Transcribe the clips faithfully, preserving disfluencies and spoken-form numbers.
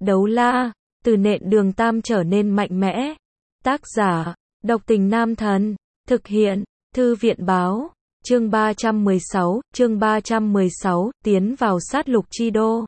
Đấu la, từ nện đường tam trở nên mạnh mẽ. Tác giả, độc tình nam thần. Thực hiện, thư viện báo. Chương ba trăm mười sáu, chương ba trăm mười sáu, tiến vào sát lục chi đô.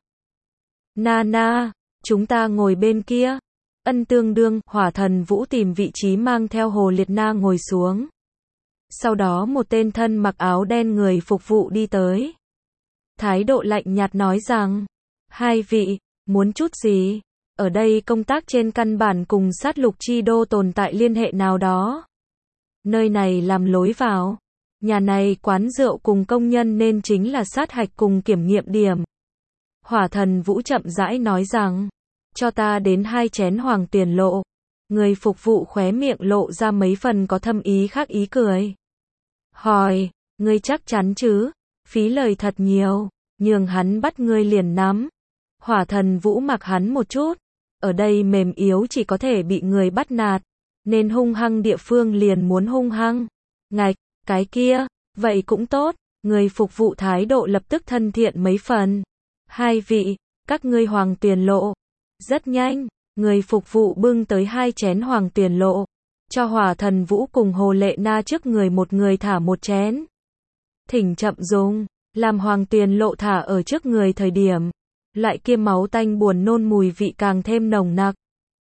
Nana, chúng ta ngồi bên kia. Ân tương đương, Hỏa Thần Vũ tìm vị trí mang theo Hồ Liệt Na ngồi xuống. Sau đó một tên thân mặc áo đen người phục vụ đi tới. Thái độ lạnh nhạt nói rằng, hai vị, muốn chút gì? Ở đây công tác trên căn bản cùng sát lục chi đô tồn tại liên hệ nào đó. Nơi này làm lối vào. Nhà này quán rượu cùng công nhân nên chính là sát hạch cùng kiểm nghiệm điểm. Hỏa Thần Vũ chậm rãi nói rằng, cho ta đến hai chén hoàng tiền lộ. Người phục vụ khóe miệng lộ ra mấy phần có thâm ý khác ý cười. Hỏi, ngươi chắc chắn chứ? Phí lời thật nhiều, nhường hắn bắt ngươi liền nắm. Hỏa Thần Vũ mặc hắn một chút. Ở đây mềm yếu chỉ có thể bị người bắt nạt, nên hung hăng địa phương liền muốn hung hăng. Ngạch, cái kia, vậy cũng tốt. Người phục vụ thái độ lập tức thân thiện mấy phần. Hai vị, các ngươi hoàng tiền lộ. Rất nhanh, người phục vụ bưng tới hai chén hoàng tiền lộ. Cho Hỏa Thần Vũ cùng Hồ Lệ Na trước người một người thả một chén. Thỉnh chậm dùng, làm hoàng tiền lộ thả ở trước người thời điểm. Loại kia máu tanh buồn nôn mùi vị càng thêm nồng nặc.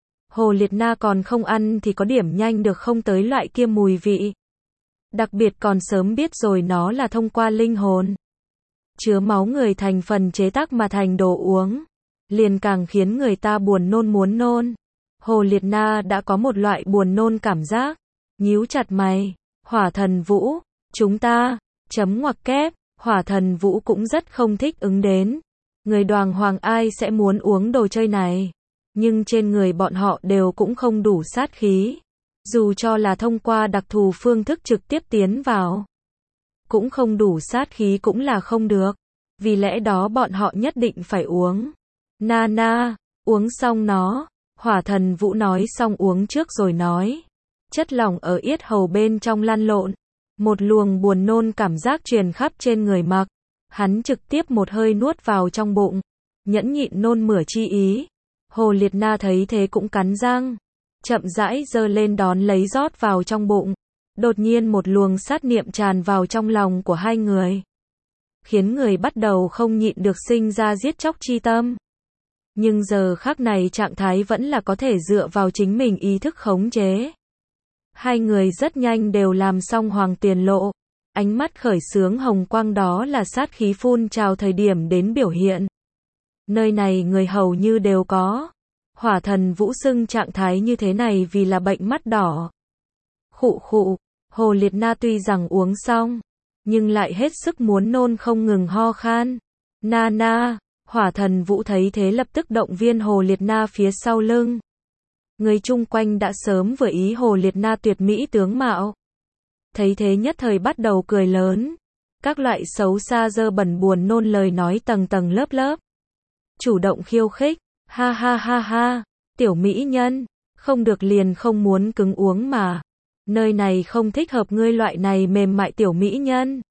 Hồ Liệt Na còn không ăn thì có điểm nhanh được không tới loại kia mùi vị. Đặc biệt còn sớm biết rồi nó là thông qua linh hồn. Chứa máu người thành phần chế tác mà thành đồ uống. Liền càng khiến người ta buồn nôn muốn nôn. Hồ Liệt Na đã có một loại buồn nôn cảm giác. Nhíu chặt mày. Hỏa Thần Vũ, chúng ta, chấm ngoặc kép. Hỏa Thần Vũ cũng rất không thích ứng đến. Người đoàn hoàng ai sẽ muốn uống đồ chơi này. Nhưng trên người bọn họ đều cũng không đủ sát khí. Dù cho là thông qua đặc thù phương thức trực tiếp tiến vào. Cũng không đủ sát khí cũng là không được. Vì lẽ đó bọn họ nhất định phải uống. Nana, uống xong nó. Hỏa Thần Vũ nói xong uống trước rồi nói. Chất lỏng ở yết hầu bên trong lăn lộn. Một luồng buồn nôn cảm giác truyền khắp trên người mặc. Hắn trực tiếp một hơi nuốt vào trong bụng. Nhẫn nhịn nôn mửa chi ý. Hồ Liệt Na thấy thế cũng cắn răng. Chậm rãi giơ lên đón lấy rót vào trong bụng. Đột nhiên một luồng sát niệm tràn vào trong lòng của hai người. Khiến người bắt đầu không nhịn được sinh ra giết chóc chi tâm. Nhưng giờ khắc này trạng thái vẫn là có thể dựa vào chính mình ý thức khống chế. Hai người rất nhanh đều làm xong hoàng tiền lộ. Ánh mắt khởi sướng hồng quang đó là sát khí phun trào thời điểm đến biểu hiện. Nơi này người hầu như đều có. Hỏa Thần Vũ xưng trạng thái như thế này vì là bệnh mắt đỏ. Khụ khụ, Hồ Liệt Na tuy rằng uống xong, nhưng lại hết sức muốn nôn không ngừng ho khan. Nana, Hỏa Thần Vũ thấy thế lập tức động viên Hồ Liệt Na phía sau lưng. Người chung quanh đã sớm vừa ý Hồ Liệt Na tuyệt mỹ tướng mạo. Thấy thế nhất thời bắt đầu cười lớn. Các loại xấu xa dơ bẩn buồn nôn lời nói tầng tầng lớp lớp. Chủ động khiêu khích. Ha ha ha ha. Tiểu mỹ nhân. Không được liền không muốn cứng uống mà. Nơi này không thích hợp ngươi loại này mềm mại tiểu mỹ nhân.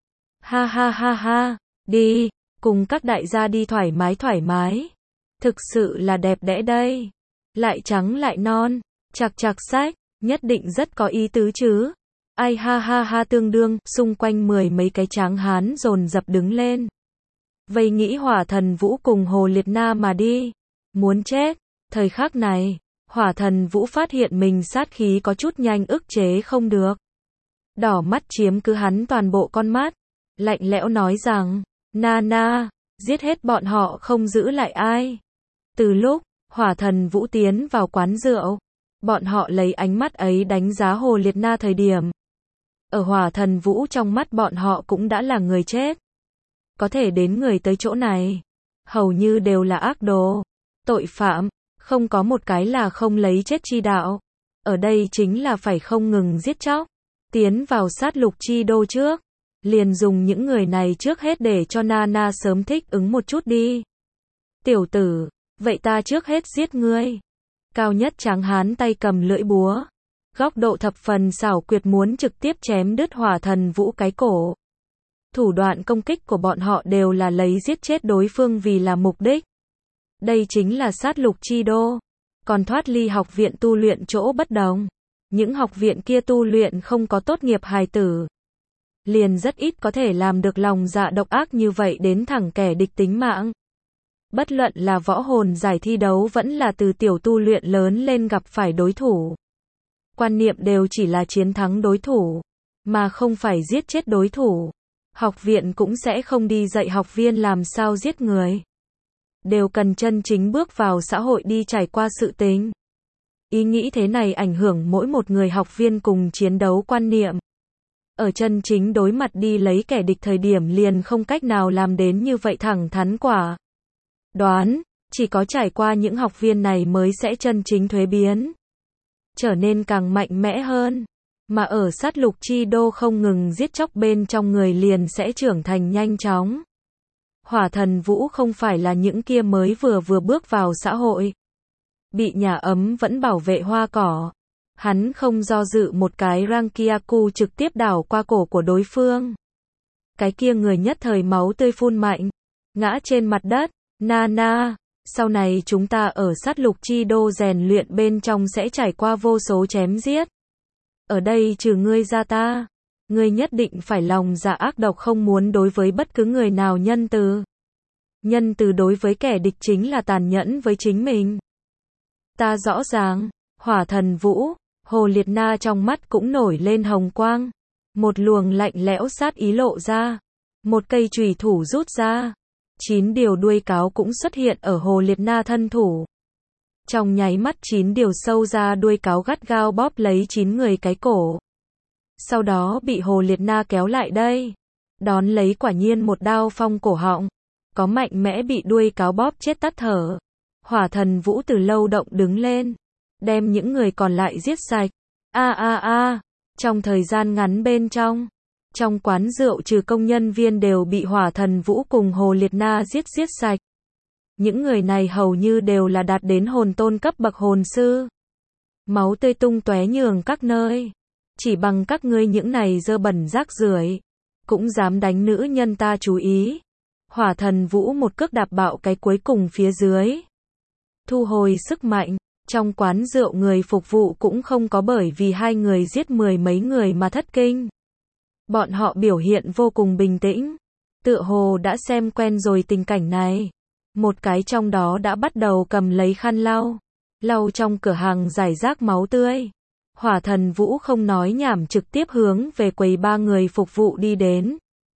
Ha ha ha ha. Đi. Cùng các đại gia đi thoải mái thoải mái. Thực sự là đẹp đẽ đây. Lại trắng lại non. Chạc chạc sách. Nhất định rất có ý tứ chứ. Ai ha ha ha tương đương, xung quanh mười mấy cái tráng hán dồn dập đứng lên. Vây nghĩ Hỏa Thần Vũ cùng Hồ Liệt Na mà đi. Muốn chết. Thời khắc này, Hỏa Thần Vũ phát hiện mình sát khí có chút nhanh ức chế không được. Đỏ mắt chiếm cứ hắn toàn bộ con mắt. Lạnh lẽo nói rằng, Nana, giết hết bọn họ không giữ lại ai. Từ lúc, Hỏa Thần Vũ tiến vào quán rượu, bọn họ lấy ánh mắt ấy đánh giá Hồ Liệt Na thời điểm. Ở Hỏa Thần Vũ trong mắt bọn họ cũng đã là người chết. Có thể đến người tới chỗ này, hầu như đều là ác đồ, tội phạm, không có một cái là không lấy chết chi đạo. Ở đây chính là phải không ngừng giết chóc. Tiến vào sát lục chi đô trước, liền dùng những người này trước hết để cho Nana sớm thích ứng một chút đi. Tiểu tử, vậy ta trước hết giết ngươi. Cao nhất tráng hán tay cầm lưỡi búa. Góc độ thập phần xảo quyệt muốn trực tiếp chém đứt Hỏa Thần Vũ cái cổ. Thủ đoạn công kích của bọn họ đều là lấy giết chết đối phương vì là mục đích. Đây chính là sát lục chi đô. Còn thoát ly học viện tu luyện chỗ bất đồng. Những học viện kia tu luyện không có tốt nghiệp hài tử. Liền rất ít có thể làm được lòng dạ độc ác như vậy đến thẳng kẻ địch tính mạng. Bất luận là võ hồn giải thi đấu vẫn là từ tiểu tu luyện lớn lên gặp phải đối thủ. Quan niệm đều chỉ là chiến thắng đối thủ, mà không phải giết chết đối thủ. Học viện cũng sẽ không đi dạy học viên làm sao giết người. Đều cần chân chính bước vào xã hội đi trải qua sự tình. Ý nghĩ thế này ảnh hưởng mỗi một người học viên cùng chiến đấu quan niệm. Ở chân chính đối mặt đi lấy kẻ địch thời điểm liền không cách nào làm đến như vậy thẳng thắn quả. Đoán, chỉ có trải qua những học viên này mới sẽ chân chính thuế biến. Trở nên càng mạnh mẽ hơn. Mà ở sát lục chi đô không ngừng giết chóc bên trong người liền sẽ trưởng thành nhanh chóng. Hỏa Thần Vũ không phải là những kia mới vừa vừa bước vào xã hội. Bị nhà ấm vẫn bảo vệ hoa cỏ. Hắn không do dự một cái Rankyaku trực tiếp đảo qua cổ của đối phương. Cái kia người nhất thời máu tươi phun mạnh. Ngã trên mặt đất. Nana, sau này chúng ta ở sát lục chi đô rèn luyện bên trong sẽ trải qua vô số chém giết. Ở đây trừ ngươi ra ta. Ngươi nhất định phải lòng dạ ác độc không muốn đối với bất cứ người nào nhân từ. Nhân từ đối với kẻ địch chính là tàn nhẫn với chính mình. Ta rõ ràng, Hỏa Thần Vũ, Hồ Liệt Na trong mắt cũng nổi lên hồng quang. Một luồng lạnh lẽo sát ý lộ ra. Một cây chùy thủ rút ra. Chín điều đuôi cáo cũng xuất hiện ở Hồ Liệt Na thân thủ. Trong nháy mắt chín điều sâu ra đuôi cáo gắt gao bóp lấy chín người cái cổ. Sau đó bị Hồ Liệt Na kéo lại đây. Đón lấy quả nhiên một đao phong cổ họng. Có mạnh mẽ bị đuôi cáo bóp chết tắt thở. Hỏa Thần Vũ từ lâu động đứng lên. Đem những người còn lại giết sạch. A a a. Trong thời gian ngắn bên trong. Trong quán rượu trừ công nhân viên đều bị Hỏa Thần Vũ cùng Hồ Liệt Na giết giết sạch. Những người này hầu như đều là đạt đến hồn tôn cấp bậc hồn sư. Máu tươi tung tóe nhường các nơi. Chỉ bằng các ngươi những này dơ bẩn rác rưởi, cũng dám đánh nữ nhân ta chú ý. Hỏa Thần Vũ một cước đạp bạo cái cuối cùng phía dưới. Thu hồi sức mạnh, trong quán rượu người phục vụ cũng không có bởi vì hai người giết mười mấy người mà thất kinh. Bọn họ biểu hiện vô cùng bình tĩnh. Tựa hồ đã xem quen rồi tình cảnh này. Một cái trong đó đã bắt đầu cầm lấy khăn lau. Lau trong cửa hàng rải rác máu tươi. Hỏa Thần Vũ không nói nhảm trực tiếp hướng về quầy ba người phục vụ đi đến.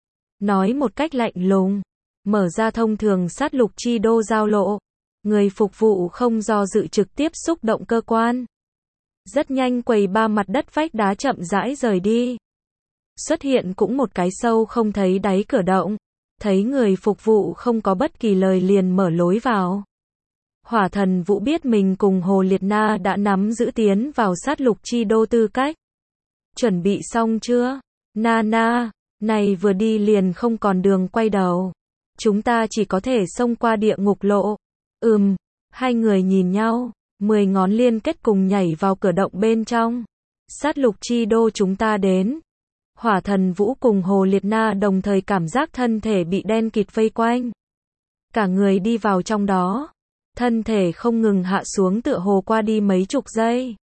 Nói một cách lạnh lùng. Mở ra thông thường sát lục chi đô giao lộ. Người phục vụ không do dự trực tiếp xúc động cơ quan. Rất nhanh quầy ba mặt đất vách đá chậm rãi rời đi. Xuất hiện cũng một cái sâu không thấy đáy cửa động. Thấy người phục vụ không có bất kỳ lời liền mở lối vào. Hỏa Thần Vũ biết mình cùng Hồ Liệt Na đã nắm giữ tiến vào sát lục chi đô tư cách. Chuẩn bị xong chưa? Nana, này vừa đi liền không còn đường quay đầu. Chúng ta chỉ có thể xông qua địa ngục lộ. Ừm, hai người nhìn nhau, mười ngón liên kết cùng nhảy vào cửa động bên trong. Sát lục chi đô chúng ta đến. Hỏa Thần Vũ cùng Hồ Liệt Na đồng thời cảm giác thân thể bị đen kịt vây quanh. Cả người đi vào trong đó. Thân thể không ngừng hạ xuống tựa hồ qua đi mấy chục giây.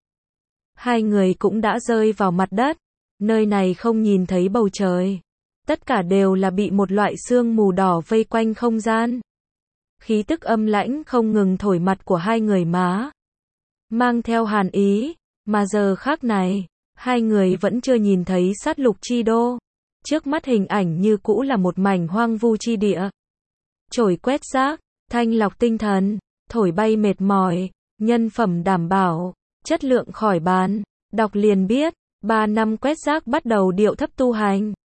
Hai người cũng đã rơi vào mặt đất. Nơi này không nhìn thấy bầu trời. Tất cả đều là bị một loại sương mù đỏ vây quanh không gian. Khí tức âm lãnh không ngừng thổi mặt của hai người má. Mang theo hàn ý. Mà giờ khác này, hai người vẫn chưa nhìn thấy sát lục chi đô. Trước mắt hình ảnh như cũ là một mảnh hoang vu chi địa. Chổi quét rác, thanh lọc tinh thần, thổi bay mệt mỏi, nhân phẩm đảm bảo, chất lượng khỏi bàn. Đọc liền biết, ba năm quét rác bắt đầu điệu thấp tu hành.